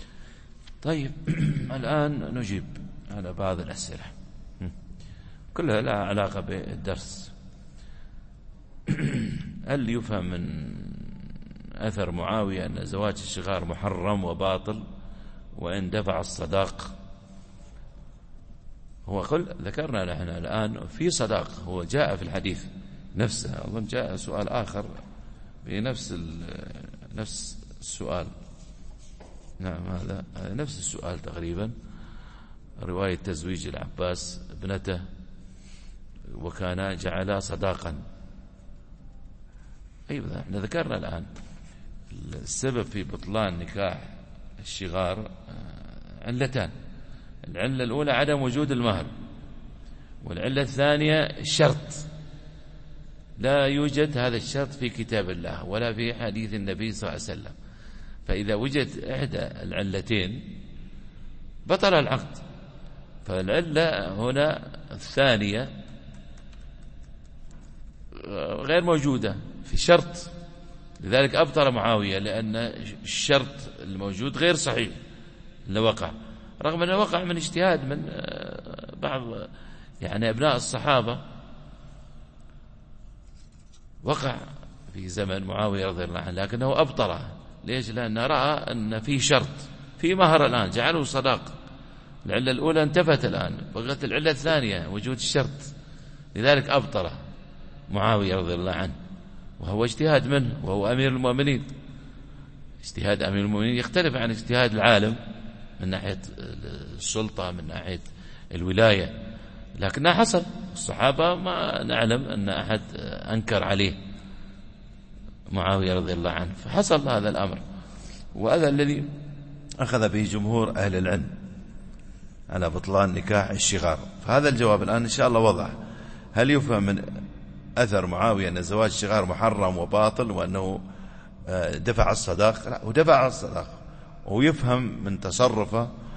طيب الآن نجيب على بعض الأسئلة كلها لها علاقة بالدرس. هل يفهم من أثر معاوية أن زواج الصغار محرم وباطل وإن دفع الصداق؟ هو ذكرنا نحن الآن في صداق، هو جاء في الحديث نفسه. أظن جاء سؤال آخر بنفس نفس السؤال. نعم، هذا نفس السؤال تقريبا، رواية تزويج العباس ابنته وكان جعل صداقا. أيضا احنا ذكرنا الآن السبب في بطلان نكاح الشغار علتان. العلة الأولى عدم وجود المهر، والعلة الثانية الشرط. لا يوجد هذا الشرط في كتاب الله ولا في حديث النبي صلى الله عليه وسلم. فإذا وجد إحدى العلتين بطل العقد. فالعلة هنا الثانية غير موجودة في شرط، لذلك أبطل معاوية، لأن الشرط الموجود غير صحيح اللي وقع، رغم أنه وقع من اجتهاد من بعض يعني أبناء الصحابة. وقع في زمن معاوية رضي الله عنه، لكنه أبطله. ليش؟ لأنه رأى أن في شرط، في مهر الآن جعله صداق. العلة الأولى انتفت الآن، بقت العلة الثانية وجود الشرط، لذلك أبطله معاوية رضي الله عنه، وهو اجتهاد منه وهو أمير المؤمنين. اجتهاد أمير المؤمنين يختلف عن اجتهاد العالم من ناحية السلطة، من ناحية الولاية، لكنها حصل. الصحابة ما نعلم أن أحد أنكر عليه معاوية رضي الله عنه، فحصل هذا الأمر، وهذا الذي أخذ به جمهور أهل العلم على بطلان نكاح الشغار. فهذا الجواب الآن إن شاء الله وضح. هل يفهم من أثر معاوية أن زواج الشغار محرم وباطل وأنه دفع الصداق؟ لا، ودفع الصداق. ويفهم من تصرفه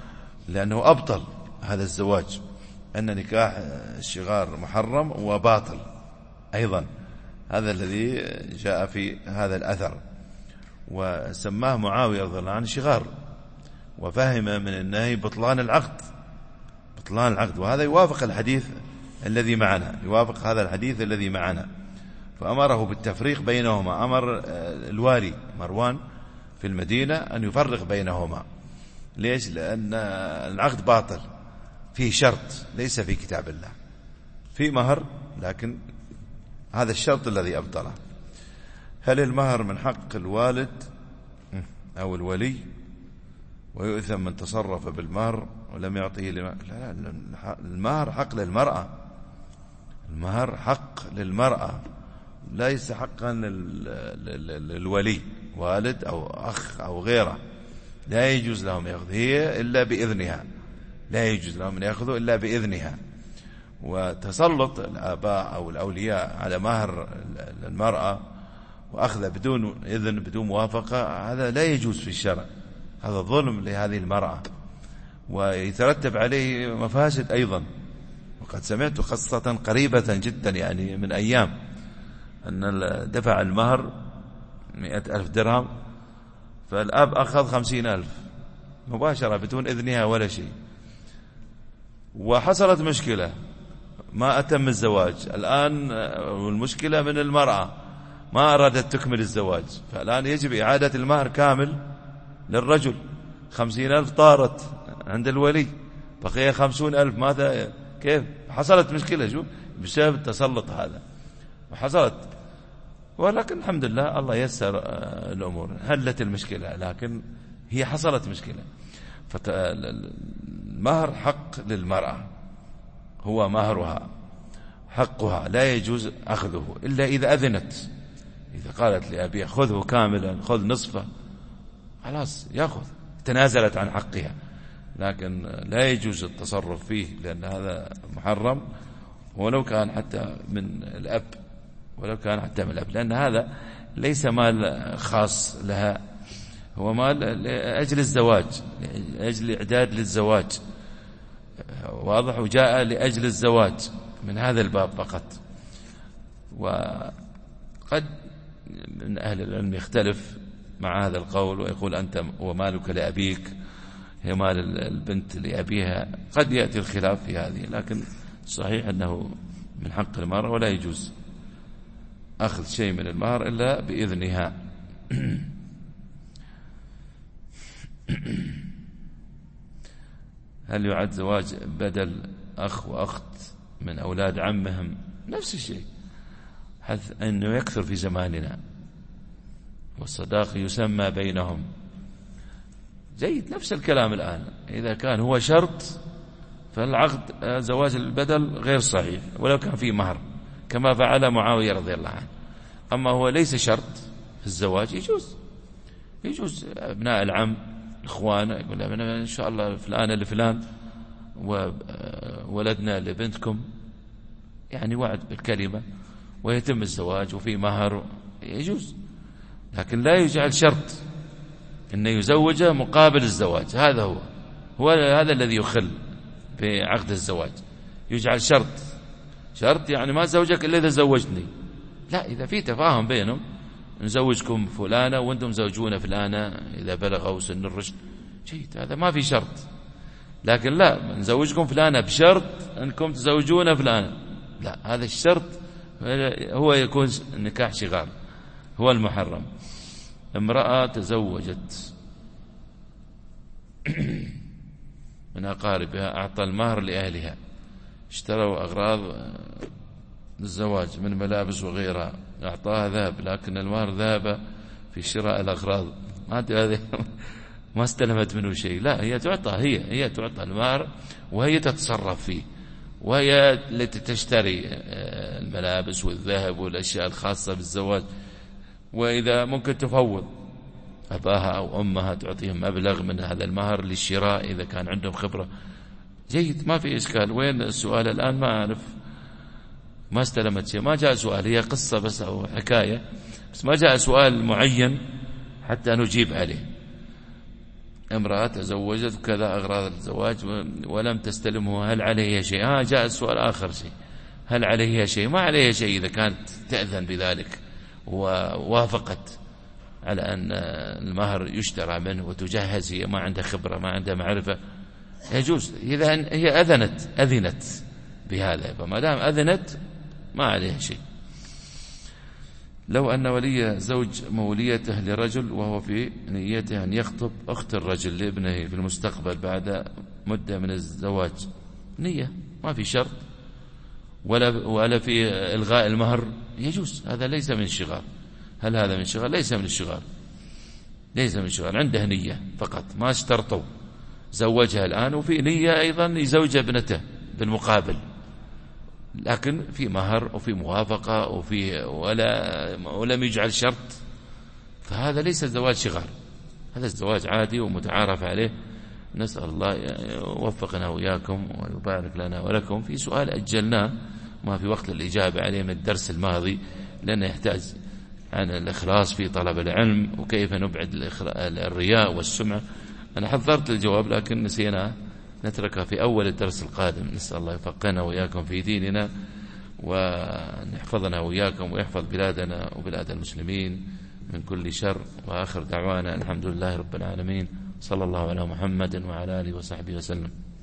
لأنه أبطل هذا الزواج، أن نكاح الشغار محرم وباطل أيضا. هذا الذي جاء في هذا الأثر. وسماه معاوية رضي الله عنه شغار، وفهم من النهي بطلان العقد، بطلان العقد. وهذا يوافق الحديث الذي معنا، يوافق هذا الحديث الذي معنا. فأمره بالتفريق بينهما، أمر الوالي مروان في المدينة أن يفرق بينهما. ليش؟ لأن العقد باطل، فيه شرط ليس في كتاب الله، في مهر لكن هذا الشرط الذي أبطله. هل المهر من حق الوالد أو الولي ويؤثم من تصرف بالمهر ولم يعطيه لا، المهر حق للمرأة، المهر حق للمرأة، ليس حقا للولي، والد أو أخ أو غيره. لا يجوز لهم يأخذ هي إلا بإذنها، لا يجوز لهم أن يأخذوا إلا بإذنها. وتسلط الآباء أو الأولياء على مهر المرأة وأخذ بدون إذن بدون موافقة، هذا لا يجوز في الشرع، هذا ظلم لهذه المرأة ويترتب عليه مفاسد أيضا. وقد سمعت قصة قريبة جدا يعني من أيام، أن دفع المهر 100,000 درهم، فالأب أخذ 50,000 مباشرة بدون إذنها ولا شيء، وحصلت مشكلة ما أتم الزواج. الآن والمشكلة من المرأة ما أرادت تكمل الزواج، فالآن يجب إعادة المهر كامل للرجل. 50,000 طارت عند الولي، بقي 50,000. ماذا كيف؟ حصلت مشكلة شو بسبب التسلط هذا، وحصلت. ولكن الحمد لله الله يسر الأمور، هلت المشكلة، لكن هي حصلت مشكلة. فالمهر حق للمرأة، هو مهرها حقها، لا يجوز أخذه إلا إذا أذنت. إذا قالت لأبي خذه كاملا، خذ نصفه، خلاص يأخذ، تنازلت عن حقها. لكن لا يجوز التصرف فيه، لأن هذا محرم، ولو كان حتى من الأب، ولو كان حتى من الأب، لأن هذا ليس مال خاص لها، هو مال لأجل الزواج، لأجل الإعداد للزواج، واضح، وجاء لأجل الزواج من هذا الباب فقط. وقد من أهل العلم يختلف مع هذا القول ويقول أنت ومالك لأبيك، هي مال البنت لأبيها، قد يأتي الخلاف في هذه، لكن صحيح أنه من حق المرأة ولا يجوز أخذ شيء من المهر إلا بإذنها. هل يعد زواج بدل أخ وأخت من أولاد عمهم؟ نفس الشيء، حيث أنه يكثر في زماننا، والصداق يسمى بينهم. جيد، نفس الكلام الآن. إذا كان هو شرط فالعقد زواج البدل غير صحيح ولو كان فيه مهر، كما فعل معاوية رضي الله عنه. أما هو ليس شرط في الزواج، يجوز أبناء العم الإخوان يقول لنا إن شاء الله فلان لفلان وولدنا لبنتكم، يعني وعد بالكلمة ويتم الزواج وفي مهر، يجوز. لكن لا يجعل شرط إنه يزوجه مقابل الزواج، هذا هو هذا الذي يخل بعقد الزواج. يجعل شرط يعني ما زوجك إلا إذا زوجتني، لا، إذا في تفاهم بينهم نزوجكم فلانة وأنتم زوجون فلانة إذا بلغوا سن الرشد، جيد، هذا ما في شرط. لكن لا، نزوجكم فلانة بشرط أنكم تزوجون فلانة، لا، هذا الشرط هو يكون نكاح شغار، هو المحرم. امرأة تزوجت من أقاربها، أعطى المهر لأهلها، اشتروا أغراض للزواج من ملابس وغيرها، أعطاها ذهب، لكن المهر ذهب في شراء الأغراض، ما استلمت منه شيء. لا، هي تعطى، هي تعطى المهر وهي تتصرف فيه، وهي التي تشتري الملابس والذهب والأشياء الخاصة بالزواج. وإذا ممكن تفوض أباها أو أمها، تعطيهم مبلغ من هذا المهر للشراء إذا كان عندهم خبرة، جيد، ما في إشكال. وين السؤال الآن؟ ما أعرف، ما استلمت شيء، ما جاء سؤال، هي قصة بس أو حكاية، بس ما جاء سؤال معين حتى نجيب عليه. امرأة تزوجت وكذا أغراض الزواج ولم تستلمه، هل عليه شيء؟ جاء السؤال آخر شيء، هل عليه شيء؟ ما عليه شيء إذا كانت تأذن بذلك ووافقت على أن المهر يشترى منه وتجهز، هي ما عندها خبرة ما عندها معرفة، يجوز. إذا هي أذنت بهذا، فما دام أذنت ما عليه شيء. لو أن ولي زوج موليته لرجل وهو في نيته أن يخطب أخت الرجل لابنه في المستقبل بعد مدة من الزواج، نية ما في شرط ولا في إلغاء المهر، يجوز. هذا ليس من الشغار. هل هذا من الشغار؟ ليس من الشغار، ليس من الشغار. عنده نية فقط، ما اشترطوا، زوجها الآن وفي نية أيضا يزوج ابنته بالمقابل، لكن في مهر وفي موافقة ولم يجعل شرط، فهذا ليس زواج شغار، هذا الزواج عادي ومتعارف عليه. نسأل الله يوفقنا وإياكم ويبارك لنا ولكم. في سؤال أجلناه ما في وقت الإجابة عليه من الدرس الماضي، لأنه يحتاج عن الإخلاص في طلب العلم وكيف نبعد الرياء والسمعة. أنا حضرت الجواب لكن نسيناه، نتركها في أول الدرس القادم. نسأل الله يفقهنا وإياكم في ديننا ونحفظنا وإياكم ويحفظ بلادنا وبلاد المسلمين من كل شر. وآخر دعوانا الحمد لله رب العالمين، صلى الله على محمد وعلى آله وصحبه وسلم.